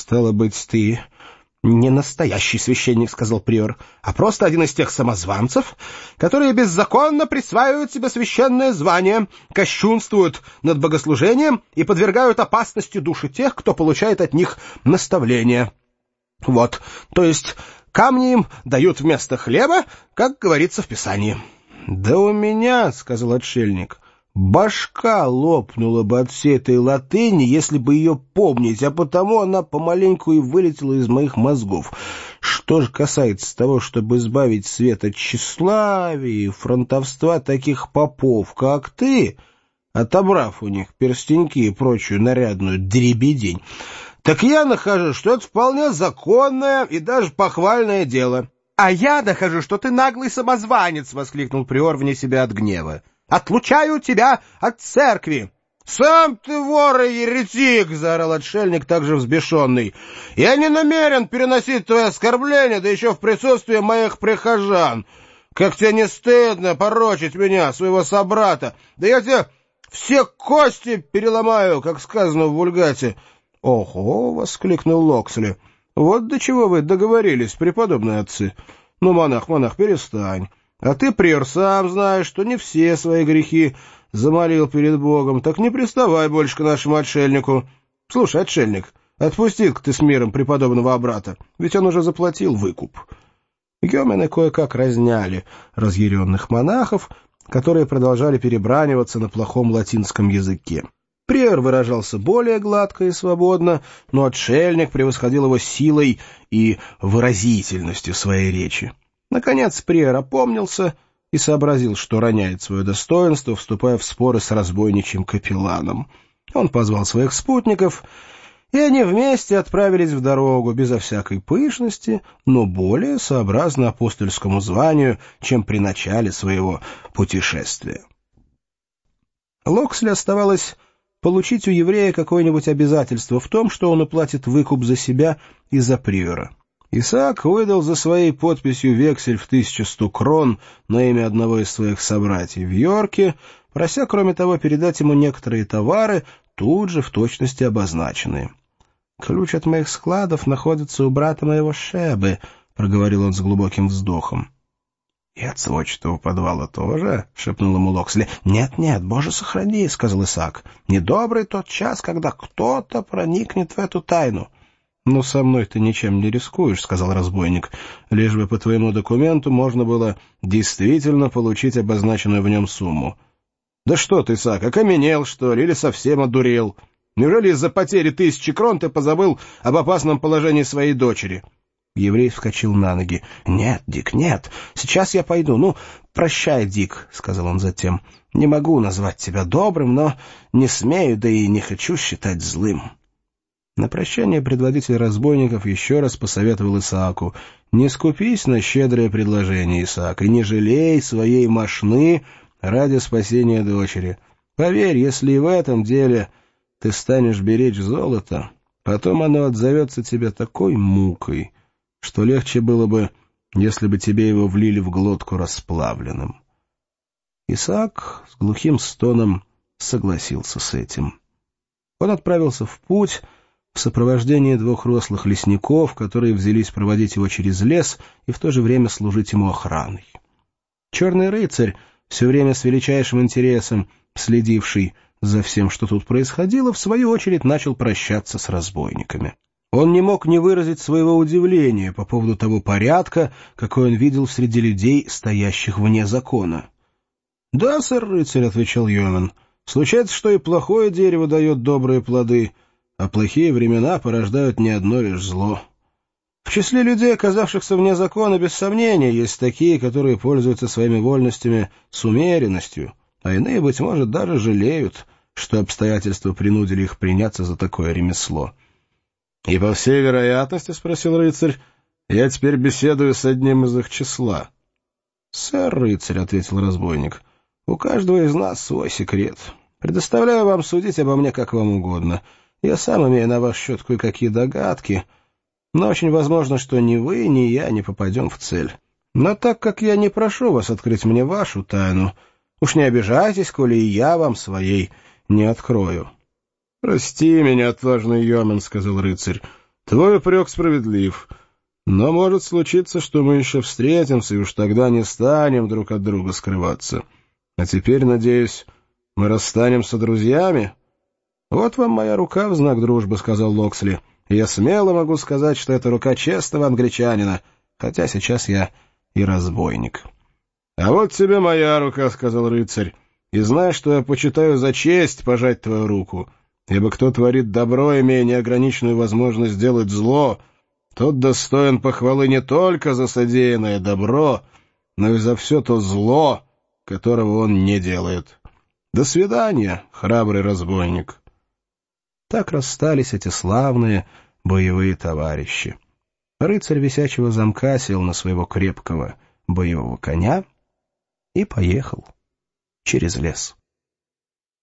Стало быть, ты не настоящий священник, — сказал приор, — а просто один из тех самозванцев, которые беззаконно присваивают себе священное звание, кощунствуют над богослужением и подвергают опасности души тех, кто получает от них наставления. Вот, то есть камни им дают вместо хлеба, как говорится в Писании. — Да у меня, — сказал отшельник, — башка лопнула бы от всей этой латыни, если бы ее помнить, а потому она помаленьку и вылетела из моих мозгов. Что же касается того, чтобы избавить свет от тщеславия и фронтовства таких попов, как ты, отобрав у них перстеньки и прочую нарядную дребедень, так я нахожу, что это вполне законное и даже похвальное дело. — А я нахожу, что ты наглый самозванец! — воскликнул приор вне себя от гнева. — Отлучаю тебя от церкви! — Сам ты вор и еретик! — заорал отшельник, также взбешенный. — Я не намерен переносить твои оскорбления, да еще в присутствии моих прихожан. Как тебе не стыдно порочить меня, своего собрата? Да я тебе все кости переломаю, как сказано в Вульгате. — Ого! — воскликнул Локсли. — Вот до чего вы договорились, преподобные отцы. Ну, монах, перестань. А ты, приор, сам знаешь, что не все свои грехи замолил перед Богом, так не приставай больше к нашему отшельнику. Слушай, отшельник, отпусти-ка ты с миром преподобного брата, ведь он уже заплатил выкуп. Гемены кое-как разняли разъяренных монахов, которые продолжали перебраниваться на плохом латинском языке. Приор выражался более гладко и свободно, но отшельник превосходил его силой и выразительностью своей речи. Наконец приор опомнился и сообразил, что роняет свое достоинство, вступая в споры с разбойничьим капелланом. Он позвал своих спутников, и они вместе отправились в дорогу, безо всякой пышности, но более сообразно апостольскому званию, чем при начале своего путешествия. Локсли оставалось получить у еврея какое-нибудь обязательство в том, что он уплатит выкуп за себя и за приора. Исаак выдал за своей подписью вексель в 1100 крон на имя одного из своих собратьев в Йорке, прося, кроме того, передать ему некоторые товары, тут же в точности обозначенные. «Ключ от моих складов находится у брата моего Шебы», — проговорил он с глубоким вздохом. «И от сводчатого подвала тоже?» — шепнул ему Локсли. «Нет, Боже сохрани», — сказал Исаак. «Недобрый тот час, когда кто-то проникнет в эту тайну». «Ну, со мной ты ничем не рискуешь», — сказал разбойник. «Лишь бы по твоему документу можно было действительно получить обозначенную в нем сумму». «Да что ты, Исаак, окаменел, что ли, или совсем одурел? Неужели из-за потери 1000 крон ты позабыл об опасном положении своей дочери?» Еврей вскочил на ноги. «Нет, Дик, нет, сейчас я пойду. Ну, прощай, Дик», — сказал он затем. «Не могу назвать тебя добрым, но не смею, да и не хочу считать злым». На прощание предводитель разбойников еще раз посоветовал Исааку: «Не скупись на щедрое предложение, Исаак, и не жалей своей мошны ради спасения дочери. Поверь, если и в этом деле ты станешь беречь золото, потом оно отзовется тебе такой мукой, что легче было бы, если бы тебе его влили в глотку расплавленным». Исаак с глухим стоном согласился с этим. Он отправился в путь в сопровождении 2 рослых лесников, которые взялись проводить его через лес и в то же время служить ему охраной. Черный рыцарь, все время с величайшим интересом следивший за всем, что тут происходило, в свою очередь начал прощаться с разбойниками. Он не мог не выразить своего удивления по поводу того порядка, какой он видел среди людей, стоящих вне закона. — Да, сэр рыцарь, — отвечал Йомен, — случается, что и плохое дерево дает добрые плоды, а плохие времена порождают не одно лишь зло. В числе людей, оказавшихся вне закона, без сомнения, есть такие, которые пользуются своими вольностями с умеренностью, а иные, быть может, даже жалеют, что обстоятельства принудили их приняться за такое ремесло. — И по всей вероятности, — спросил рыцарь, — я теперь беседую с одним из их числа. — Сэр рыцарь, — ответил разбойник, — у каждого из нас свой секрет. Предоставляю вам судить обо мне как вам угодно. Я сам имею на ваш счет кое-какие догадки, но очень возможно, что ни вы, ни я не попадем в цель. Но так как я не прошу вас открыть мне вашу тайну, уж не обижайтесь, коли и я вам своей не открою. — Прости меня, отважный Йомен, — сказал рыцарь, — Твой упрек справедлив, но может случиться, что мы еще встретимся, и уж тогда не станем друг от друга скрываться. А теперь, надеюсь, мы расстанемся друзьями? Вот вам моя рука в знак дружбы, — сказал Локсли. И я смело могу сказать, что это рука честного англичанина, хотя сейчас я и разбойник. — А вот тебе моя рука, — сказал рыцарь, — и знай, что я почитаю за честь пожать твою руку, ибо кто творит добро, имея неограниченную возможность сделать зло, тот достоин похвалы не только за содеянное добро, но и за все то зло, которого он не делает. До свидания, храбрый разбойник. Так расстались эти славные боевые товарищи. Рыцарь висячего замка сел на своего крепкого боевого коня и поехал через лес.